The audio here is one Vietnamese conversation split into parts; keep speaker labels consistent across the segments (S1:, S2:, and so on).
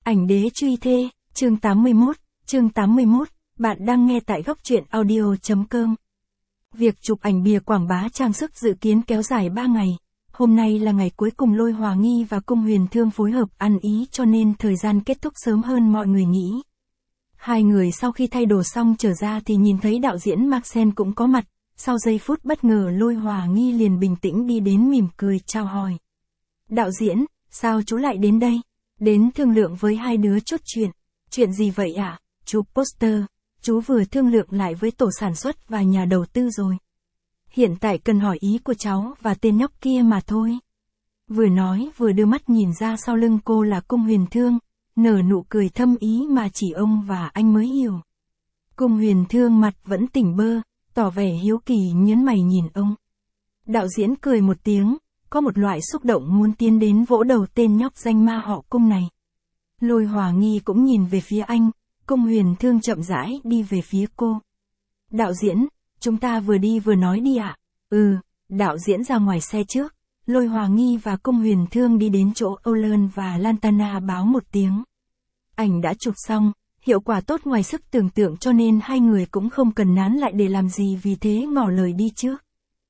S1: Ảnh đế truy thê, chương 81, bạn đang nghe tại góc truyện audio.com. Việc chụp ảnh bìa quảng bá trang sức dự kiến kéo dài 3 ngày. Hôm nay là ngày cuối cùng Lôi Hòa Nghi và Cung Huyền Thương phối hợp ăn ý cho nên thời gian kết thúc sớm hơn mọi người nghĩ. Hai người sau khi thay đồ xong trở ra thì nhìn thấy đạo diễn Maxen cũng có mặt, sau giây phút bất ngờ Lôi Hòa Nghi liền bình tĩnh đi đến mỉm cười chào hỏi. Đạo diễn, sao chú lại đến đây? Đến thương lượng với hai đứa chút chuyện. Chuyện gì vậy ạ? Chụp poster, chú vừa thương lượng lại với tổ sản xuất và nhà đầu tư rồi. Hiện tại cần hỏi ý của cháu và tên nhóc kia mà thôi. Vừa nói vừa đưa mắt nhìn ra sau lưng cô là Cung Huyền Thương, nở nụ cười thâm ý mà chỉ ông và anh mới hiểu. Cung Huyền Thương mặt vẫn tỉnh bơ, tỏ vẻ hiếu kỳ nhớn mày nhìn ông. Đạo diễn cười một tiếng, có một loại xúc động muốn tiến đến vỗ đầu tên nhóc danh ma họ Cung này. Lôi Hòa Nghi cũng nhìn về phía anh, Cung Huyền Thương chậm rãi đi về phía cô. Đạo diễn, chúng ta vừa đi vừa nói đi ạ. Đạo diễn ra ngoài xe trước, Lôi Hòa Nghi và Cung Huyền Thương đi đến chỗ Olan và Lantana báo một tiếng. Ảnh đã chụp xong, hiệu quả tốt ngoài sức tưởng tượng cho nên hai người cũng không cần nán lại để làm gì vì thế ngỏ lời đi trước.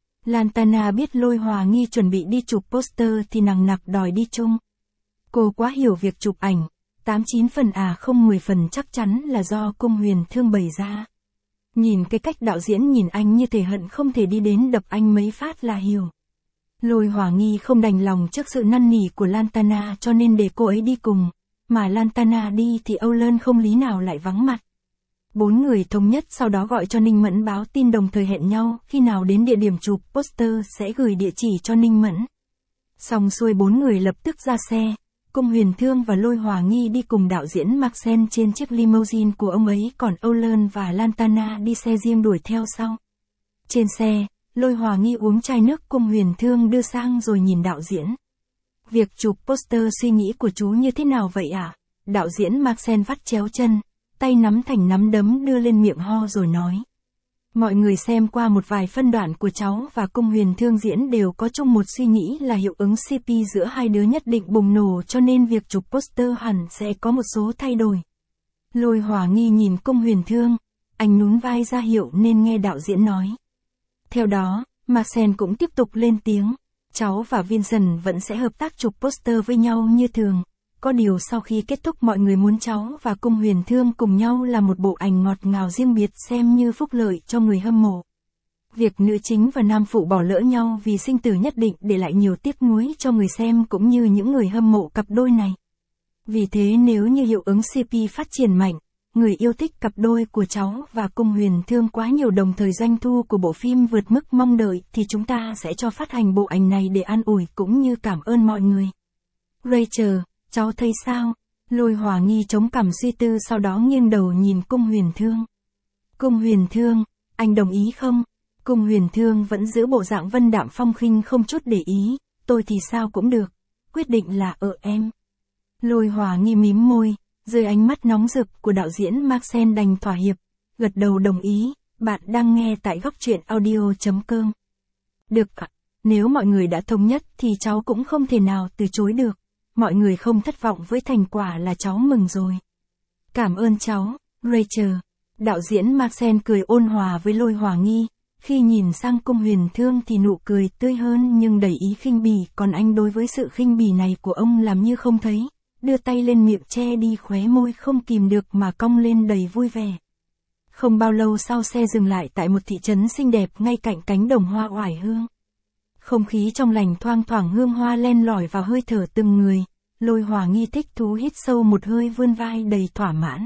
S1: Lantana biết Lôi Hòa Nghi chuẩn bị đi chụp poster thì nằng nặc đòi đi chung. Cô quá hiểu việc chụp ảnh, 89 phần không 10 phần chắc chắn là do Cung Huyền Thương bày ra. Nhìn cái cách đạo diễn nhìn anh như thể hận không thể đi đến đập anh mấy phát là hiểu. Lôi Hòa Nghi không đành lòng trước sự năn nỉ của Lantana cho nên để cô ấy đi cùng, mà Lantana đi thì Olan không lý nào lại vắng mặt. Bốn người thống nhất sau đó gọi cho Ninh Mẫn báo tin đồng thời hẹn nhau khi nào đến địa điểm chụp poster sẽ gửi địa chỉ cho Ninh Mẫn. Xong xuôi bốn người lập tức ra xe, Cung Huyền Thương và Lôi Hòa Nghi đi cùng đạo diễn Maxen trên chiếc limousine của ông ấy còn Olan và Lantana đi xe riêng đuổi theo sau. Trên xe, Lôi Hòa Nghi uống chai nước Cung Huyền Thương đưa sang rồi nhìn đạo diễn. Việc chụp poster suy nghĩ của chú như thế nào vậy ạ? Đạo diễn Maxen vắt chéo chân, tay nắm thành nắm đấm đưa lên miệng ho rồi nói. Mọi người xem qua một vài phân đoạn của cháu và Cung Huyền Thương diễn đều có chung một suy nghĩ là hiệu ứng CP giữa hai đứa nhất định bùng nổ cho nên việc chụp poster hẳn sẽ có một số thay đổi. Lôi Hòa Nghi nhìn Cung Huyền Thương, anh nhún vai ra hiệu nên nghe đạo diễn nói. Theo đó, Maxen cũng tiếp tục lên tiếng, cháu và Vincent vẫn sẽ hợp tác chụp poster với nhau như thường. Có điều sau khi kết thúc mọi người muốn cháu và Cung Huyền Thương cùng nhau làm một bộ ảnh ngọt ngào riêng biệt xem như phúc lợi cho người hâm mộ. Việc nữ chính và nam phụ bỏ lỡ nhau vì sinh tử nhất định để lại nhiều tiếc nuối cho người xem cũng như những người hâm mộ cặp đôi này. Vì thế nếu như hiệu ứng CP phát triển mạnh, người yêu thích cặp đôi của cháu và Cung Huyền Thương quá nhiều đồng thời doanh thu của bộ phim vượt mức mong đợi thì chúng ta sẽ cho phát hành bộ ảnh này để an ủi cũng như cảm ơn mọi người. Rachel, cháu thấy sao? Lôi Hòa Nghi chống cằm suy tư sau đó nghiêng đầu nhìn Cung Huyền Thương. Cung Huyền Thương, anh đồng ý không? Cung Huyền Thương vẫn giữ bộ dạng vân đạm phong khinh không chút để ý, tôi thì sao cũng được, quyết định là ở em. Lôi Hòa Nghi mím môi, dưới ánh mắt nóng rực của đạo diễn Maxen đành thỏa hiệp, gật đầu đồng ý, bạn đang nghe tại góc truyện audio.com. Được ạ, nếu mọi người đã thống nhất thì cháu cũng không thể nào từ chối được. Mọi người không thất vọng với thành quả là cháu mừng rồi. Cảm ơn cháu, Rachel. Đạo diễn Maxen cười ôn hòa với Lôi Hòa Nghi, khi nhìn sang Cung Huyền Thương thì nụ cười tươi hơn nhưng đầy ý khinh bỉ, còn anh đối với sự khinh bỉ này của ông làm như không thấy, đưa tay lên miệng che đi khóe môi không kìm được mà cong lên đầy vui vẻ. Không bao lâu sau xe dừng lại tại một thị trấn xinh đẹp ngay cạnh cánh đồng hoa oải hương. Không khí trong lành thoang thoảng hương hoa len lỏi vào hơi thở từng người, Lôi Hòa Nghi thích thú hít sâu một hơi vươn vai đầy thỏa mãn.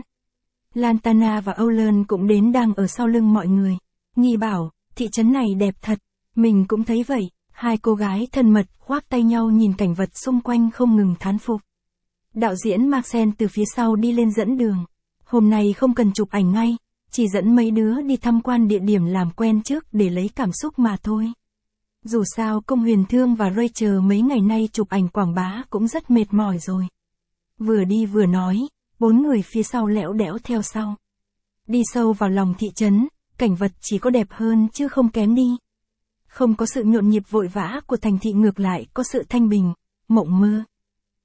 S1: Lantana và Olan cũng đến đang ở sau lưng mọi người. Nghi bảo, thị trấn này đẹp thật, mình cũng thấy vậy, hai cô gái thân mật khoác tay nhau nhìn cảnh vật xung quanh không ngừng thán phục. Đạo diễn Maxen từ phía sau đi lên dẫn đường. Hôm nay không cần chụp ảnh ngay, chỉ dẫn mấy đứa đi tham quan địa điểm làm quen trước để lấy cảm xúc mà thôi. Dù sao Cung Huyền Thương và Rachel mấy ngày nay chụp ảnh quảng bá cũng rất mệt mỏi rồi. Vừa đi vừa nói, bốn người phía sau lẽo đẽo theo sau. Đi sâu vào lòng thị trấn, cảnh vật chỉ có đẹp hơn chứ không kém đi. Không có sự nhộn nhịp vội vã của thành thị, ngược lại có sự thanh bình, mộng mơ.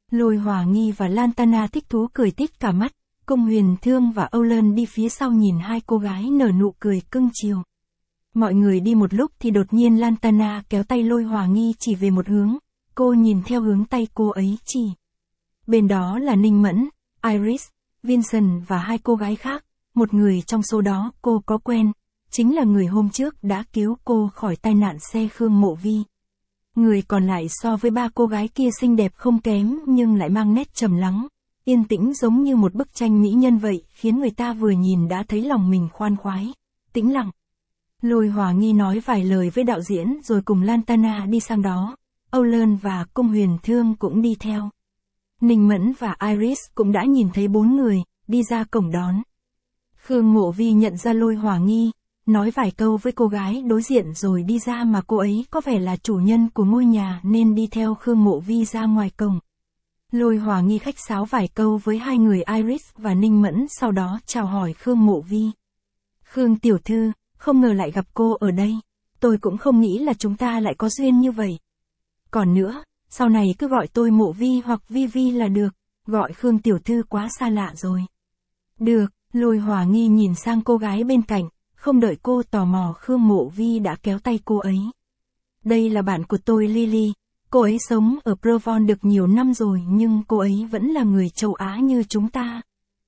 S1: Lôi Hòa Nghi và Lantana thích thú cười tít cả mắt, Cung Huyền Thương và Âu đi phía sau nhìn hai cô gái nở nụ cười cưng chiều. Mọi người đi một lúc thì đột nhiên Lantana kéo tay Lôi Hòa Nghi chỉ về một hướng, cô nhìn theo hướng tay cô ấy chỉ. Bên đó là Ninh Mẫn, Iris, Vincent và hai cô gái khác, một người trong số đó cô có quen, chính là người hôm trước đã cứu cô khỏi tai nạn xe Khương Mộ Vi. Người còn lại so với ba cô gái kia xinh đẹp không kém nhưng lại mang nét trầm lắng, yên tĩnh giống như một bức tranh mỹ nhân vậy, khiến người ta vừa nhìn đã thấy lòng mình khoan khoái, tĩnh lặng. Lôi Hòa Nghi nói vài lời với đạo diễn rồi cùng Lantana đi sang đó, Âu và Cung Huyền Thương cũng đi theo. Ninh Mẫn và Iris cũng đã nhìn thấy bốn người, đi ra cổng đón. Khương Mộ Vi nhận ra Lôi Hòa Nghi, nói vài câu với cô gái đối diện rồi đi ra, mà cô ấy có vẻ là chủ nhân của ngôi nhà nên đi theo Khương Mộ Vi ra ngoài cổng. Lôi Hòa Nghi khách sáo vài câu với hai người Iris và Ninh Mẫn, sau đó chào hỏi Khương Mộ Vi. Khương tiểu thư, không ngờ lại gặp cô ở đây. Tôi cũng không nghĩ là chúng ta lại có duyên như vậy. Còn nữa, sau này cứ gọi tôi Mộ Vi hoặc Vi Vi là được, gọi Khương tiểu thư quá xa lạ rồi. Được, Lôi Hòa Nghi nhìn sang cô gái bên cạnh, không đợi cô tò mò Khương Mộ Vi đã kéo tay cô ấy. Đây là bạn của tôi Lily, cô ấy sống ở Provence được nhiều năm rồi nhưng cô ấy vẫn là người châu Á như chúng ta.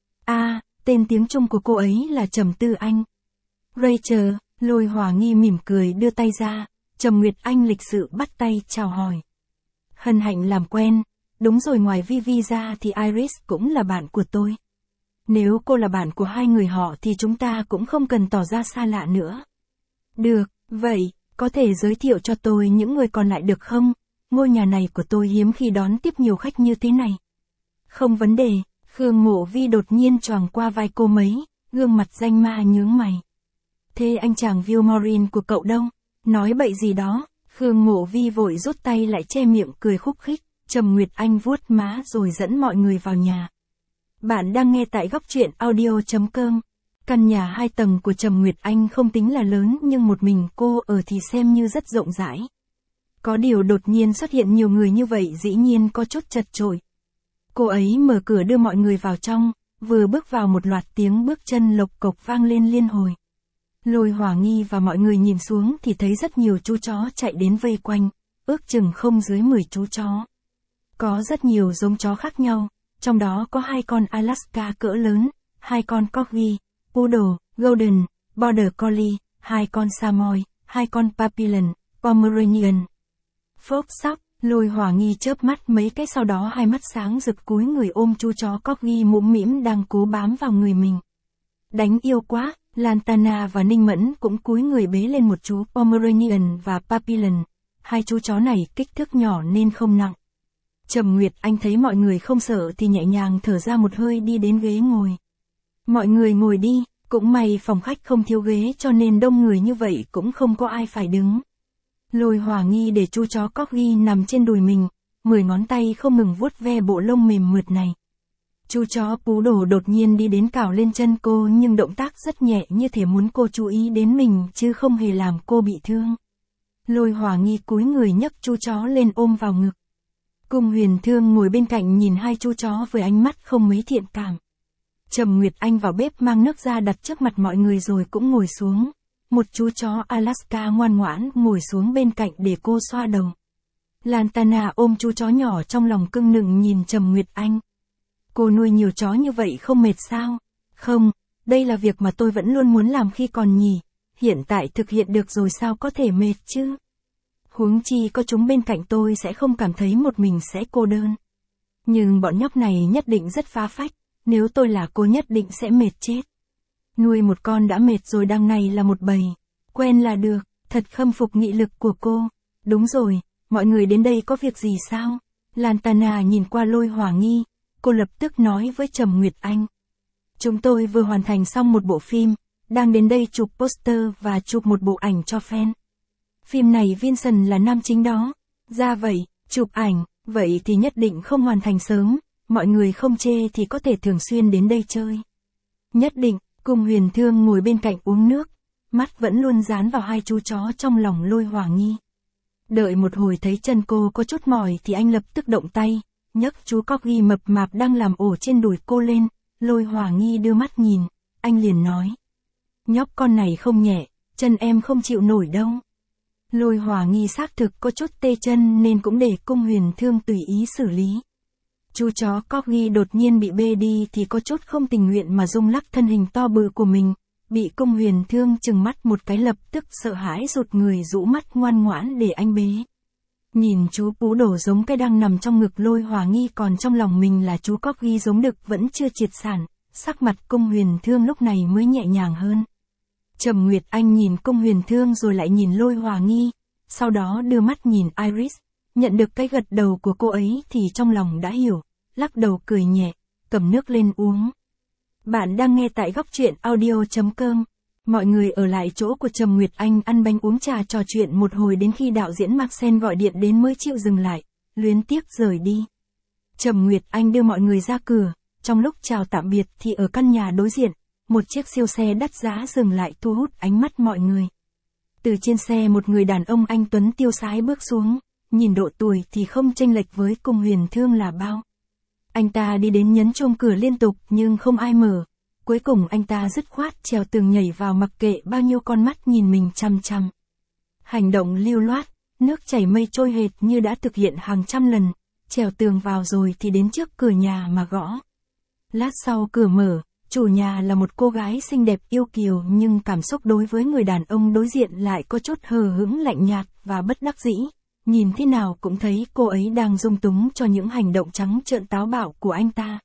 S1: Tên tiếng Trung của cô ấy là Trầm Tư Anh. Rachel, Lôi Hòa Nghi mỉm cười đưa tay ra, Trầm Nguyệt Anh lịch sự bắt tay chào hỏi. Hân hạnh làm quen, đúng rồi, ngoài Vivi ra thì Iris cũng là bạn của tôi. Nếu cô là bạn của hai người họ thì chúng ta cũng không cần tỏ ra xa lạ nữa. Được, vậy, có thể giới thiệu cho tôi những người còn lại được không? Ngôi nhà này của tôi hiếm khi đón tiếp nhiều khách như thế này. Không vấn đề, Khương Mộ Vi đột nhiên choàng qua vai cô mấy, gương mặt danh ma nhướng mày. Thế anh chàng Vilmorin của cậu đâu? Nói bậy gì đó? Khương Mộ Vi vội rút tay lại che miệng cười khúc khích, Trầm Nguyệt Anh vuốt má rồi dẫn mọi người vào nhà. Bạn đang nghe tại góc truyện audio.com. Căn nhà 2 tầng của Trầm Nguyệt Anh không tính là lớn nhưng một mình cô ở thì xem như rất rộng rãi. Có điều đột nhiên xuất hiện nhiều người như vậy dĩ nhiên có chút chật chội. Cô ấy mở cửa đưa mọi người vào trong, vừa bước vào một loạt tiếng bước chân lộc cộc vang lên liên hồi. Lôi Hòa Nghi và mọi người nhìn xuống thì thấy rất nhiều chú chó chạy đến vây quanh, ước chừng không dưới 10 chú chó. Có rất nhiều giống chó khác nhau, trong đó có 2 con Alaska cỡ lớn, 2 con Corgi, Poodle, Golden, Border Collie, 2 con Samoy, 2 con Papillon, Pomeranian. Phốc sóc, Lôi Hòa Nghi chớp mắt mấy cái, sau đó hai mắt sáng rực cúi người ôm chú chó Corgi mũm mĩm đang cố bám vào người mình. Đánh yêu quá, Lantana và Ninh Mẫn cũng cúi người bế lên một chú Pomeranian và Papillon. Hai chú chó này kích thước nhỏ nên không nặng. Trầm Nguyệt Anh thấy mọi người không sợ thì nhẹ nhàng thở ra một hơi đi đến ghế ngồi. Mọi người ngồi đi, cũng may phòng khách không thiếu ghế cho nên đông người như vậy cũng không có ai phải đứng. Lôi Hòa Nghi để chú chó Corgi nằm trên đùi mình, 10 ngón tay không ngừng vuốt ve bộ lông mềm mượt này. Chú chó Poodle đột nhiên đi đến cào lên chân cô nhưng động tác rất nhẹ như thể muốn cô chú ý đến mình chứ không hề làm cô bị thương. Lôi Hòa Nghi cúi người nhấc chú chó lên ôm vào ngực. Cung Huyền Thương ngồi bên cạnh nhìn hai chú chó với ánh mắt không mấy thiện cảm. Trầm Nguyệt Anh vào bếp mang nước ra đặt trước mặt mọi người rồi cũng ngồi xuống. Một chú chó Alaska ngoan ngoãn ngồi xuống bên cạnh để cô xoa đầu. Lantana ôm chú chó nhỏ trong lòng cưng nựng nhìn Trầm Nguyệt Anh. Cô nuôi nhiều chó như vậy không mệt sao? Không, đây là việc mà tôi vẫn luôn muốn làm khi còn nhỉ. Hiện tại thực hiện được rồi sao có thể mệt chứ? Huống chi có chúng bên cạnh tôi sẽ không cảm thấy một mình sẽ cô đơn. Nhưng bọn nhóc này nhất định rất phá phách, nếu tôi là cô nhất định sẽ mệt chết. Nuôi một con đã mệt rồi, đằng này là một bầy. Quen là được, thật khâm phục nghị lực của cô. Đúng rồi, mọi người đến đây có việc gì sao? Lantana nhìn qua Lôi Hòa Nghi, cô lập tức nói với Trầm Nguyệt Anh. Chúng tôi vừa hoàn thành xong một bộ phim, đang đến đây chụp poster và chụp một bộ ảnh cho fan. Phim này Vincent là nam chính đó. Ra vậy, chụp ảnh, vậy thì nhất định không hoàn thành sớm, mọi người không chê thì có thể thường xuyên đến đây chơi. Nhất định. Cung Huyền Thương ngồi bên cạnh uống nước, mắt vẫn luôn dán vào hai chú chó trong lòng Lôi Hòa Nghi. Đợi một hồi thấy chân cô có chút mỏi thì anh lập tức động tay, nhấc chú Corgi mập mạp đang làm ổ trên đùi cô lên, Lôi Hòa Nghi đưa mắt nhìn, anh liền nói. Nhóc con này không nhẹ, chân em không chịu nổi đâu. Lôi Hòa Nghi xác thực có chút tê chân nên cũng để Cung Huyền Thương tùy ý xử lý. Chú chó Corgi đột nhiên bị bê đi thì có chút không tình nguyện mà rung lắc thân hình to bự của mình, bị Cung Huyền Thương chừng mắt một cái lập tức sợ hãi rụt người rũ mắt ngoan ngoãn để anh bế. Nhìn chú Pú Đổ giống cái đang nằm trong ngực Lôi Hòa Nghi còn trong lòng mình là chú Corgi giống đực vẫn chưa triệt sản, sắc mặt Cung Huyền Thương lúc này mới nhẹ nhàng hơn. Trầm Nguyệt Anh nhìn Cung Huyền Thương rồi lại nhìn Lôi Hòa Nghi, sau đó đưa mắt nhìn Iris, nhận được cái gật đầu của cô ấy thì trong lòng đã hiểu, lắc đầu cười nhẹ, cầm nước lên uống. Bạn đang nghe tại góc truyện audio.com. Mọi người ở lại chỗ của Trầm Nguyệt Anh ăn bánh uống trà trò chuyện một hồi đến khi đạo diễn Maxen gọi điện đến mới chịu dừng lại, luyến tiếc rời đi. Trầm Nguyệt Anh đưa mọi người ra cửa, trong lúc chào tạm biệt thì ở căn nhà đối diện, một chiếc siêu xe đắt giá dừng lại thu hút ánh mắt mọi người. Từ trên xe một người đàn ông anh tuấn tiêu sái bước xuống, nhìn độ tuổi thì không chênh lệch với Cung Huyền Thương là bao. Anh ta đi đến nhấn chuông cửa liên tục nhưng không ai mở. Cuối cùng anh ta dứt khoát trèo tường nhảy vào mặc kệ bao nhiêu con mắt nhìn mình chằm chằm. Hành động lưu loát, nước chảy mây trôi hệt như đã thực hiện hàng trăm lần, trèo tường vào rồi thì đến trước cửa nhà mà gõ. Lát sau cửa mở, chủ nhà là một cô gái xinh đẹp yêu kiều nhưng cảm xúc đối với người đàn ông đối diện lại có chút hờ hững lạnh nhạt và bất đắc dĩ. Nhìn thế nào cũng thấy cô ấy đang dung túng cho những hành động trắng trợn táo bạo của anh ta.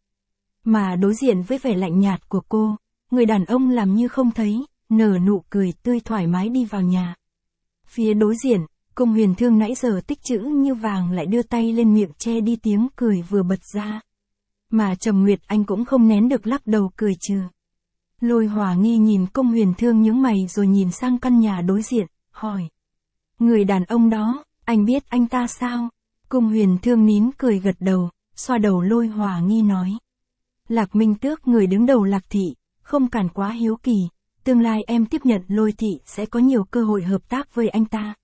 S1: Mà đối diện với vẻ lạnh nhạt của cô, người đàn ông làm như không thấy, nở nụ cười tươi thoải mái đi vào nhà. Phía đối diện, Cung Huyền Thương nãy giờ tích trữ như vàng lại đưa tay lên miệng che đi tiếng cười vừa bật ra. Mà Trầm Nguyệt Anh cũng không nén được lắc đầu cười trừ. Lôi Hòa Nghi nhìn Cung Huyền Thương nhướng mày rồi nhìn sang căn nhà đối diện, hỏi. Người đàn ông đó, anh biết anh ta sao? Cung Huyền Thương nín cười gật đầu, xoa đầu Lôi Hòa Nghi nói. Lạc Minh Tước người đứng đầu Lạc Thị, không cản quá hiếu kỳ, tương lai em tiếp nhận Lôi Thị sẽ có nhiều cơ hội hợp tác với anh ta.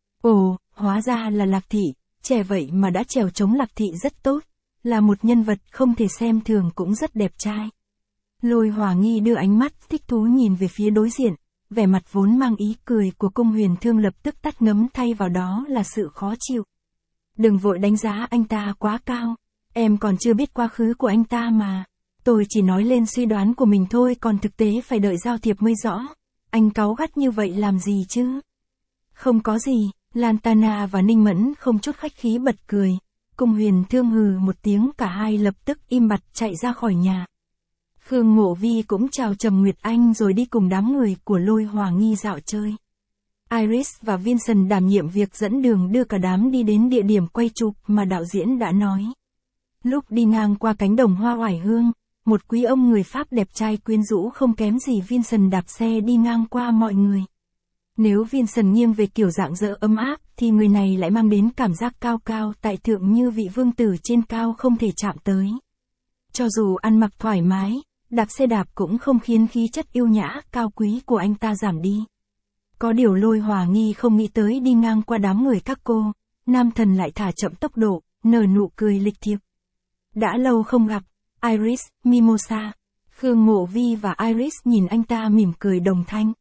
S1: Ồ, hóa ra là Lạc Thị, trẻ vậy mà đã trèo chống Lạc Thị rất tốt, là một nhân vật không thể xem thường cũng rất đẹp trai. Lôi Hòa Nghi đưa ánh mắt thích thú nhìn về phía đối diện, vẻ mặt vốn mang ý cười của Cung Huyền Thương lập tức tắt ngấm thay vào đó là sự khó chịu. Đừng vội đánh giá anh ta quá cao, em còn chưa biết quá khứ của anh ta mà. Tôi chỉ nói lên suy đoán của mình thôi còn thực tế phải đợi giao thiệp mới rõ. Anh cáu gắt như vậy làm gì chứ? Không có gì, Lantana và Ninh Mẫn không chút khách khí bật cười. Cung Huyền Thương hừ một tiếng cả hai lập tức im bặt chạy ra khỏi nhà. Khương Ngộ Vi cũng chào Trầm Nguyệt Anh rồi đi cùng đám người của Lôi Hòa Nghi dạo chơi. Iris và Vincent đảm nhiệm việc dẫn đường đưa cả đám đi đến địa điểm quay chụp mà đạo diễn đã nói. Lúc đi ngang qua cánh đồng hoa oải hương, một quý ông người Pháp đẹp trai quyến rũ không kém gì Vincent đạp xe đi ngang qua mọi người. Nếu Vincent nghiêng về kiểu dạng dỡ ấm áp thì người này lại mang đến cảm giác cao cao tại thượng như vị vương tử trên cao không thể chạm tới. Cho dù ăn mặc thoải mái, đạp xe đạp cũng không khiến khí chất yêu nhã cao quý của anh ta giảm đi. Có điều Lôi Hòa Nghi không nghĩ tới đi ngang qua đám người các cô, nam thần lại thả chậm tốc độ, nở nụ cười lịch thiệp. Đã lâu không gặp, Iris, Mimosa. Khương Ngộ Vi và Iris nhìn anh ta mỉm cười đồng thanh.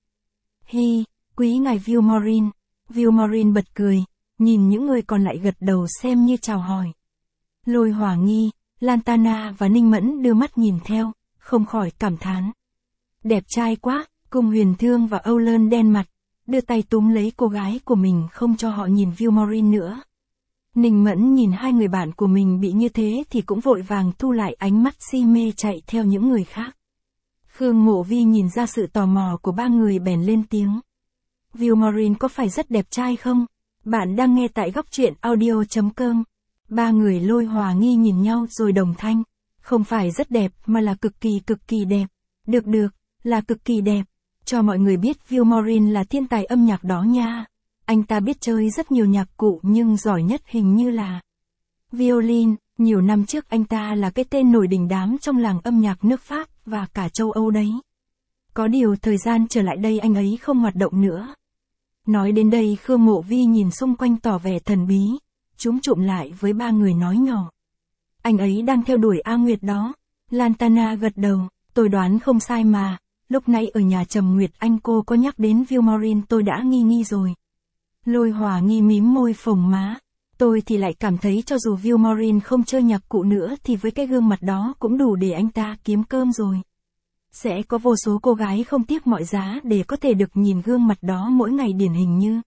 S1: Hi, quý ngài Vilmorin. Vilmorin bật cười, nhìn những người còn lại gật đầu xem như chào hỏi. Lôi Hòa Nghi, Lantana và Ninh Mẫn đưa mắt nhìn theo, không khỏi cảm thán. Đẹp trai quá, Cung Huyền Thương và Âu Lơn đen mặt, đưa tay túm lấy cô gái của mình không cho họ nhìn Vilmorin nữa. Ninh Mẫn nhìn hai người bạn của mình bị như thế thì cũng vội vàng thu lại ánh mắt si mê chạy theo những người khác. Khương Ngộ Vi nhìn ra sự tò mò của ba người bèn lên tiếng. Vilmorin có phải rất đẹp trai không? Bạn đang nghe tại góc truyện audio.com. Ba người Lôi Hòa Nghi nhìn nhau rồi đồng thanh. Không phải rất đẹp mà là cực kỳ đẹp. Được, là cực kỳ đẹp. Cho mọi người biết Vilmorin là thiên tài âm nhạc đó nha. Anh ta biết chơi rất nhiều nhạc cụ nhưng giỏi nhất hình như là violin. Nhiều năm trước anh ta là cái tên nổi đình đám trong làng âm nhạc nước Pháp và cả châu Âu đấy. Có điều thời gian trở lại đây anh ấy không hoạt động nữa. Nói đến đây Khương Ngộ Vi nhìn xung quanh tỏ vẻ thần bí, chúng trụm lại với ba người nói nhỏ. Anh ấy đang theo đuổi A Nguyệt đó. Lantana gật đầu, tôi đoán không sai mà. Lúc nãy ở nhà Trầm Nguyệt Anh cô có nhắc đến Vilmorin tôi đã nghi rồi. Lôi Hòa Nghi mím môi phồng má. Tôi thì lại cảm thấy cho dù Vilmorin không chơi nhạc cụ nữa thì với cái gương mặt đó cũng đủ để anh ta kiếm cơm rồi. Sẽ có vô số cô gái không tiếc mọi giá để có thể được nhìn gương mặt đó mỗi ngày điển hình như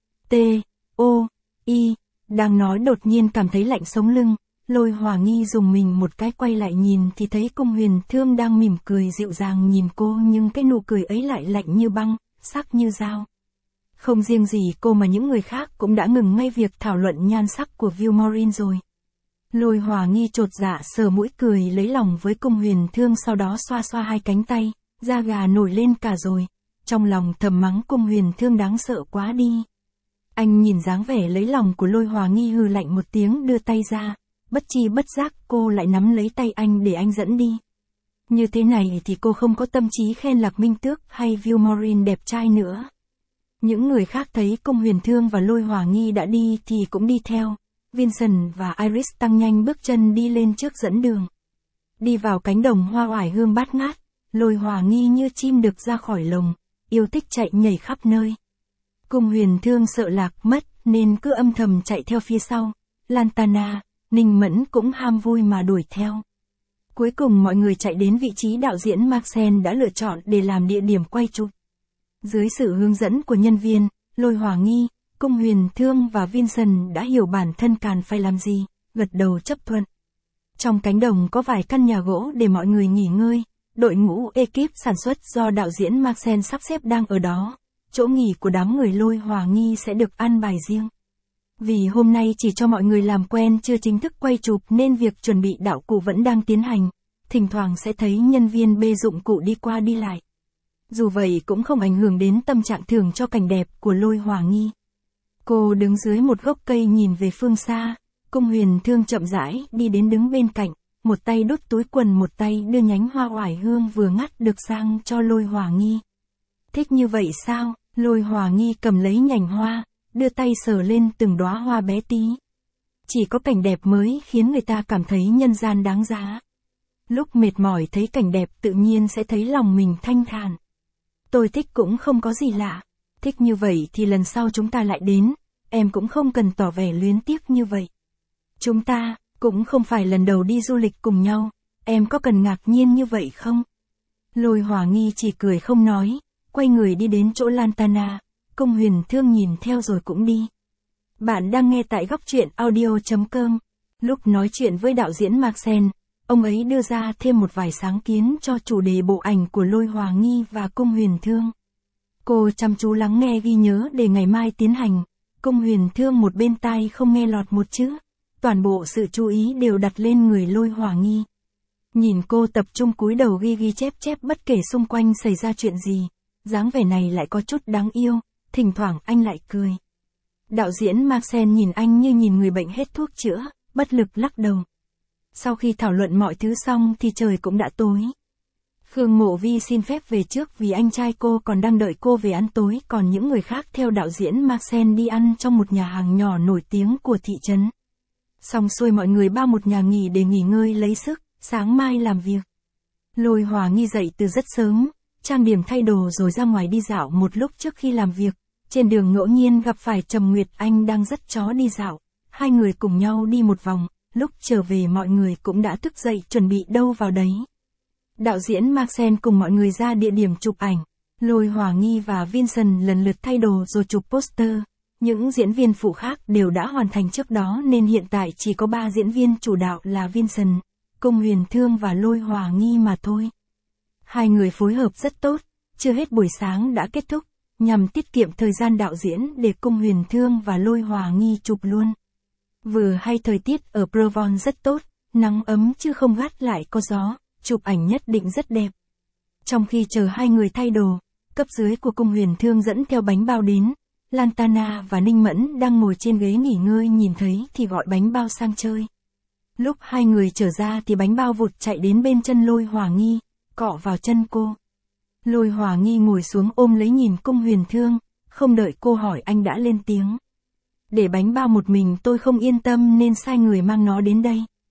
S1: T.O.I. Đang nói đột nhiên cảm thấy lạnh sống lưng. Lôi Hòa Nghi dùng mình một cái quay lại nhìn thì thấy Cung Huyền Thương đang mỉm cười dịu dàng nhìn cô, nhưng cái nụ cười ấy lại lạnh như băng, sắc như dao. Không riêng gì cô mà những người khác cũng đã ngừng ngay việc thảo luận nhan sắc của Vilmorin rồi. Lôi Hòa Nghi chột dạ sờ mũi cười lấy lòng với Cung Huyền Thương, sau đó xoa xoa hai cánh tay, da gà nổi lên cả rồi. Trong lòng thầm mắng Cung Huyền Thương đáng sợ quá đi. Anh nhìn dáng vẻ lấy lòng của Lôi Hòa Nghi hừ lạnh một tiếng đưa tay ra. Bất chi bất giác cô lại nắm lấy tay anh để anh dẫn đi. Như thế này thì cô không có tâm trí khen Lạc Minh Tước hay Vilmorin đẹp trai nữa. Những người khác thấy Cung Huyền Thương và Lôi Hòa Nghi đã đi thì cũng đi theo. Vincent và Iris tăng nhanh bước chân đi lên trước dẫn đường. Đi vào cánh đồng hoa oải hương bát ngát, Lôi Hòa Nghi như chim được ra khỏi lồng, yêu thích chạy nhảy khắp nơi. Cung Huyền Thương sợ lạc mất nên cứ âm thầm chạy theo phía sau. Lantana, Ninh Mẫn cũng ham vui mà đuổi theo. Cuối cùng mọi người chạy đến vị trí đạo diễn Maxen đã lựa chọn để làm địa điểm quay chụp. Dưới sự hướng dẫn của nhân viên, Lôi Hòa Nghi, Cung Huyền Thương và Vincent đã hiểu bản thân cần phải làm gì, gật đầu chấp thuận. Trong cánh đồng có vài căn nhà gỗ để mọi người nghỉ ngơi, đội ngũ ekip sản xuất do đạo diễn Maxen sắp xếp đang ở đó. Chỗ nghỉ của đám người Lôi Hòa Nghi sẽ được an bài riêng. Vì hôm nay chỉ cho mọi người làm quen chưa chính thức quay chụp nên việc chuẩn bị đạo cụ vẫn đang tiến hành, thỉnh thoảng sẽ thấy nhân viên bê dụng cụ đi qua đi lại. Dù vậy cũng không ảnh hưởng đến tâm trạng thưởng cho cảnh đẹp của Lôi Hòa Nghi. Cô đứng dưới một gốc cây nhìn về phương xa, Cung Huyền Thương chậm rãi đi đến đứng bên cạnh, một tay đút túi quần một tay đưa nhánh hoa oải hương vừa ngắt được sang cho Lôi Hòa Nghi. Thích như vậy sao? Lôi Hòa Nghi cầm lấy nhành hoa, đưa tay sờ lên từng đóa hoa bé tí. Chỉ có cảnh đẹp mới khiến người ta cảm thấy nhân gian đáng giá. Lúc mệt mỏi thấy cảnh đẹp tự nhiên sẽ thấy lòng mình thanh thản. Tôi thích cũng không có gì lạ. Thích như vậy thì lần sau chúng ta lại đến, em cũng không cần tỏ vẻ luyến tiếc như vậy. Chúng ta, cũng không phải lần đầu đi du lịch cùng nhau, em có cần ngạc nhiên như vậy không? Lôi Hòa Nghi chỉ cười không nói, quay người đi đến chỗ Lantana. Cung Huyền Thương nhìn theo rồi cũng đi. Bạn đang nghe tại góc truyện audio.com. Lúc nói chuyện với đạo diễn Maxen, ông ấy đưa ra thêm một vài sáng kiến cho chủ đề bộ ảnh của Lôi Hòa Nghi và Cung Huyền Thương. Cô chăm chú lắng nghe ghi nhớ để ngày mai tiến hành. Cung Huyền Thương một bên tai không nghe lọt một chữ. Toàn bộ sự chú ý đều đặt lên người Lôi Hòa Nghi. Nhìn cô tập trung cúi đầu ghi chép bất kể xung quanh xảy ra chuyện gì. Dáng vẻ này lại có chút đáng yêu. Thỉnh thoảng anh lại cười. Đạo diễn Maxen nhìn anh như nhìn người bệnh hết thuốc chữa, bất lực lắc đầu. Sau khi thảo luận mọi thứ xong thì trời cũng đã tối. Khương Mộ Vi xin phép về trước vì anh trai cô còn đang đợi cô về ăn tối, còn những người khác theo đạo diễn Maxen đi ăn trong một nhà hàng nhỏ nổi tiếng của thị trấn. Xong xuôi mọi người bao một nhà nghỉ để nghỉ ngơi lấy sức, sáng mai làm việc. Lôi Hòa Nghi dậy từ rất sớm, trang điểm thay đồ rồi ra ngoài đi dạo một lúc trước khi làm việc. Trên đường ngẫu nhiên gặp phải Trầm Nguyệt Anh đang dắt chó đi dạo. Hai người cùng nhau đi một vòng, lúc trở về mọi người cũng đã thức dậy chuẩn bị đâu vào đấy. Đạo diễn Maxen cùng mọi người ra địa điểm chụp ảnh. Lôi Hòa Nghi và Vincent lần lượt thay đồ rồi chụp poster. Những diễn viên phụ khác đều đã hoàn thành trước đó nên hiện tại chỉ có 3 diễn viên chủ đạo là Vincent, Cung Huyền Thương và Lôi Hòa Nghi mà thôi. Hai người phối hợp rất tốt, chưa hết buổi sáng đã kết thúc, nhằm tiết kiệm thời gian đạo diễn để Cung Huyền Thương và Lôi Hòa Nghi chụp luôn. Vừa hay thời tiết ở Provence rất tốt, nắng ấm chứ không gắt lại có gió, chụp ảnh nhất định rất đẹp. Trong khi chờ hai người thay đồ, cấp dưới của Cung Huyền Thương dẫn theo bánh bao đến. Lantana và Ninh Mẫn đang ngồi trên ghế nghỉ ngơi nhìn thấy thì gọi bánh bao sang chơi. Lúc hai người trở ra thì bánh bao vụt chạy đến bên chân Lôi Hòa Nghi, cọ vào chân cô. Lôi Hòa Nghi ngồi xuống ôm lấy nhìn Cung Huyền Thương, không đợi cô hỏi anh đã lên tiếng. Để bánh bao một mình tôi không yên tâm nên sai người mang nó đến đây.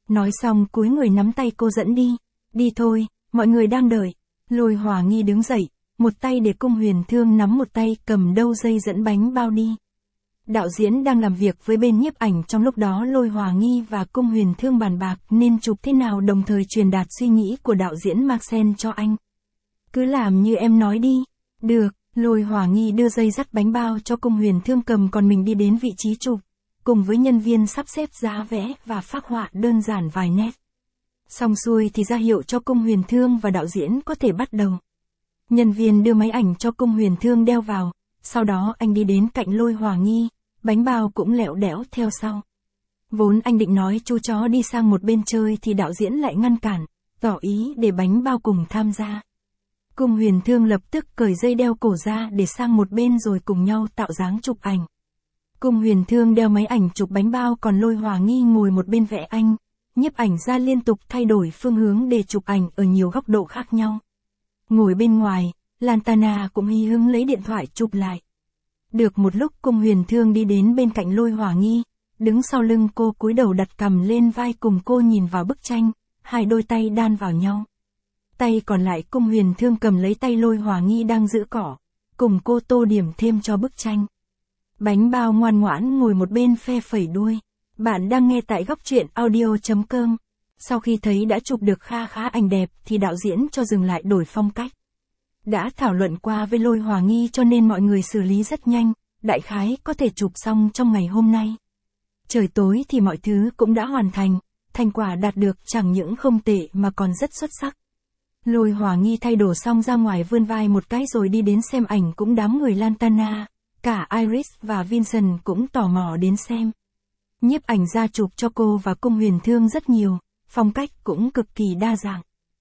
S1: Nói xong cúi người nắm tay cô dẫn đi. Đi thôi, mọi người đang đợi. Lôi Hòa Nghi đứng dậy, một tay để Cung Huyền Thương nắm một tay cầm đâu dây dẫn bánh bao đi. Đạo diễn đang làm việc với bên nhiếp ảnh, trong lúc đó Lôi Hòa Nghi và Cung Huyền Thương bàn bạc nên chụp thế nào, đồng thời truyền đạt suy nghĩ của đạo diễn Maxen cho anh. Cứ làm như em nói đi. Được, Lôi Hòa Nghi đưa dây dắt bánh bao cho Cung Huyền Thương cầm, còn mình đi đến vị trí chụp, cùng với nhân viên sắp xếp giá vẽ và phác họa đơn giản vài nét. Xong xuôi thì ra hiệu cho Cung Huyền Thương và đạo diễn có thể bắt đầu. Nhân viên đưa máy ảnh cho Cung Huyền Thương đeo vào, sau đó anh đi đến cạnh Lôi Hòa Nghi, bánh bao cũng lẹo đẽo theo sau. Vốn anh định nói chú chó đi sang một bên chơi thì đạo diễn lại ngăn cản, tỏ ý để bánh bao cùng tham gia. Cung Huyền Thương lập tức cởi dây đeo cổ ra để sang một bên rồi cùng nhau tạo dáng chụp ảnh. Cung Huyền Thương đeo máy ảnh chụp bánh bao, còn Lôi Hòa Nghi ngồi một bên vẽ anh. Nhiếp ảnh gia liên tục thay đổi phương hướng để chụp ảnh ở nhiều góc độ khác nhau. Ngồi bên ngoài, Lantana cũng hí hứng lấy điện thoại chụp lại. Được một lúc Cung Huyền Thương đi đến bên cạnh Lôi Hòa Nghi, đứng sau lưng cô cúi đầu đặt cằm lên vai cùng cô nhìn vào bức tranh, hai đôi tay đan vào nhau. Tay còn lại Cung Huyền Thương cầm lấy tay Lôi Hòa Nghi đang giữ cỏ, cùng cô tô điểm thêm cho bức tranh. Bánh bao ngoan ngoãn ngồi một bên phe phẩy đuôi. Bạn đang nghe tại góc truyện audio.com. Sau khi thấy đã chụp được kha khá ảnh đẹp thì đạo diễn cho dừng lại đổi phong cách. Đã thảo luận qua với Lôi Hòa Nghi cho nên mọi người xử lý rất nhanh, đại khái có thể chụp xong trong ngày hôm nay. Trời tối thì mọi thứ cũng đã hoàn thành, thành quả đạt được chẳng những không tệ mà còn rất xuất sắc. Lôi Hòa Nghi thay đồ xong ra ngoài vươn vai một cái rồi đi đến xem ảnh, cũng đám người Lantana, cả Iris và Vincent cũng tò mò đến xem. Nhiếp ảnh gia chụp cho cô và Cung Huyền Thương rất nhiều, phong cách cũng cực kỳ đa dạng.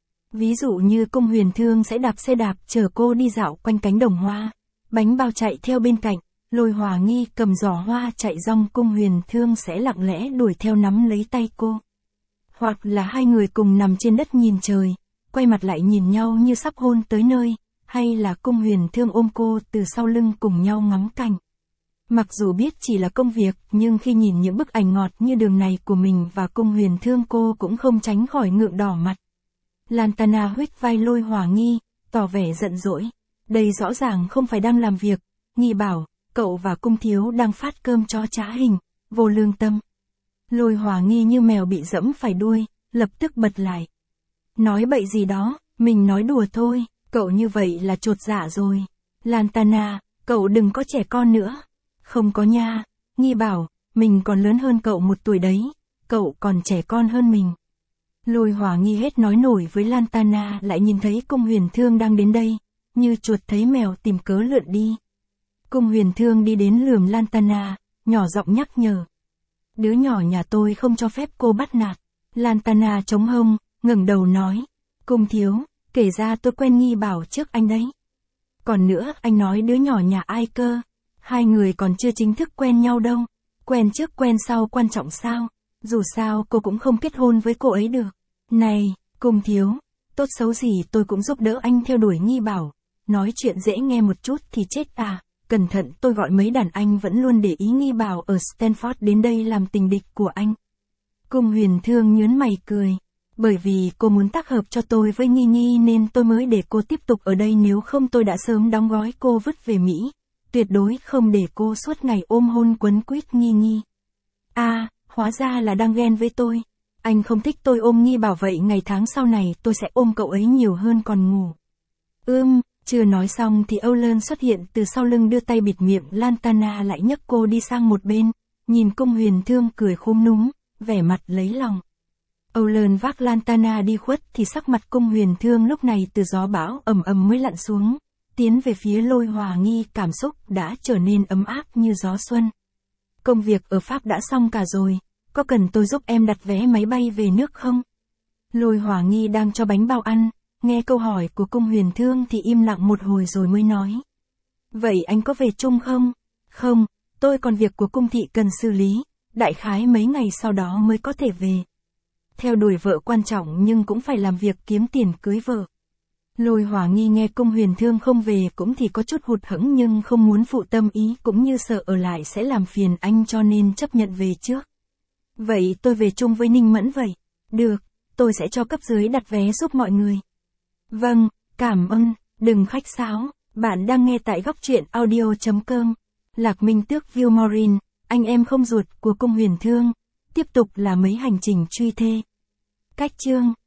S1: Ví dụ như Cung Huyền Thương sẽ đạp xe đạp chở cô đi dạo quanh cánh đồng hoa, bánh bao chạy theo bên cạnh, Lôi Hòa Nghi cầm giỏ hoa chạy rong, Cung Huyền Thương sẽ lặng lẽ đuổi theo nắm lấy tay cô. Hoặc là hai người cùng nằm trên đất nhìn trời, quay mặt lại nhìn nhau như sắp hôn tới nơi, hay là Cung Huyền Thương ôm cô từ sau lưng cùng nhau ngắm cảnh. Mặc dù biết chỉ là công việc, nhưng khi nhìn những bức ảnh ngọt như đường này của mình và Cung Huyền Thương, cô cũng không tránh khỏi ngượng đỏ mặt. Lantana huých vai Lôi Hòa Nghi, tỏ vẻ giận dỗi. Đây rõ ràng không phải đang làm việc. Nghi bảo, cậu và Cung thiếu đang phát cơm cho trá hình, vô lương tâm. Lôi Hòa Nghi như mèo bị dẫm phải đuôi, lập tức bật lại. Nói bậy gì đó, mình nói đùa thôi, cậu như vậy là chột dạ rồi. Lantana, cậu đừng có trẻ con nữa. Không có nha, Nghi bảo, mình còn lớn hơn cậu 1 tuổi đấy, cậu còn trẻ con hơn mình. Lôi Hòa Nghi hết nói nổi với Lantana, lại nhìn thấy Cung Huyền Thương đang đến đây, như chuột thấy mèo tìm cớ lượn đi. Cung Huyền Thương đi đến lườm Lantana, nhỏ giọng nhắc nhở. Đứa nhỏ nhà tôi không cho phép cô bắt nạt. Lantana chống hông, ngẩng đầu nói. Cung thiếu, kể ra tôi quen Nghi bảo trước anh đấy. Còn nữa, anh nói đứa nhỏ nhà ai cơ? Hai người còn chưa chính thức quen nhau đâu. Quen trước quen sau quan trọng sao? Dù sao cô cũng không kết hôn với cô ấy được. Này, Cung thiếu, tốt xấu gì tôi cũng giúp đỡ anh theo đuổi Nghi bảo. Nói chuyện dễ nghe một chút thì chết à. Cẩn thận, tôi gọi mấy đàn anh vẫn luôn để ý Nghi bảo ở Stanford đến đây làm tình địch của anh. Cung Huyền Thương nhớn mày cười. Bởi vì cô muốn tác hợp cho tôi với Nghi Nghi nên tôi mới để cô tiếp tục ở đây, nếu không tôi đã sớm đóng gói cô vứt về Mỹ. Tuyệt đối không để cô suốt ngày ôm hôn quấn quýt Nghi Nghi. À, hóa ra là đang ghen với tôi. Anh không thích tôi ôm Nghi bảo, vậy ngày tháng sau này tôi sẽ ôm cậu ấy nhiều hơn còn ngủ. Chưa nói xong thì Olen xuất hiện từ sau lưng đưa tay bịt miệng Lantana, lại nhấc cô đi sang một bên, nhìn Cung Huyền Thương cười khúm núm, vẻ mặt lấy lòng. Olen vác Lantana đi khuất thì sắc mặt Cung Huyền Thương lúc này từ gió bão ầm ầm mới lặn xuống, tiến về phía Lôi Hòa Nghi, cảm xúc đã trở nên ấm áp như gió xuân. Công việc ở Pháp đã xong cả rồi, có cần tôi giúp em đặt vé máy bay về nước không? Lôi Hòa Nghi đang cho bánh bao ăn, nghe câu hỏi của Cung Huyền Thương thì im lặng một hồi rồi mới nói. Vậy anh có về chung không? Không, tôi còn việc của cung thị cần xử lý, đại khái mấy ngày sau đó mới có thể về. Theo đuổi vợ quan trọng nhưng cũng phải làm việc kiếm tiền cưới vợ. Lôi Hòa Nghi nghe Cung Huyền Thương không về cũng thì có chút hụt hẫng, nhưng không muốn phụ tâm ý cũng như sợ ở lại sẽ làm phiền anh cho nên chấp nhận về trước. Vậy tôi về chung với Ninh Mẫn vậy. Được, tôi sẽ cho cấp dưới đặt vé giúp mọi người. Vâng, cảm ơn, đừng khách sáo, bạn đang nghe tại góc truyện audio.com. Lạc Minh Tước Vilmorin, anh em không ruột của cung Huyền Thương, tiếp tục là mấy hành trình truy thê. Cách chương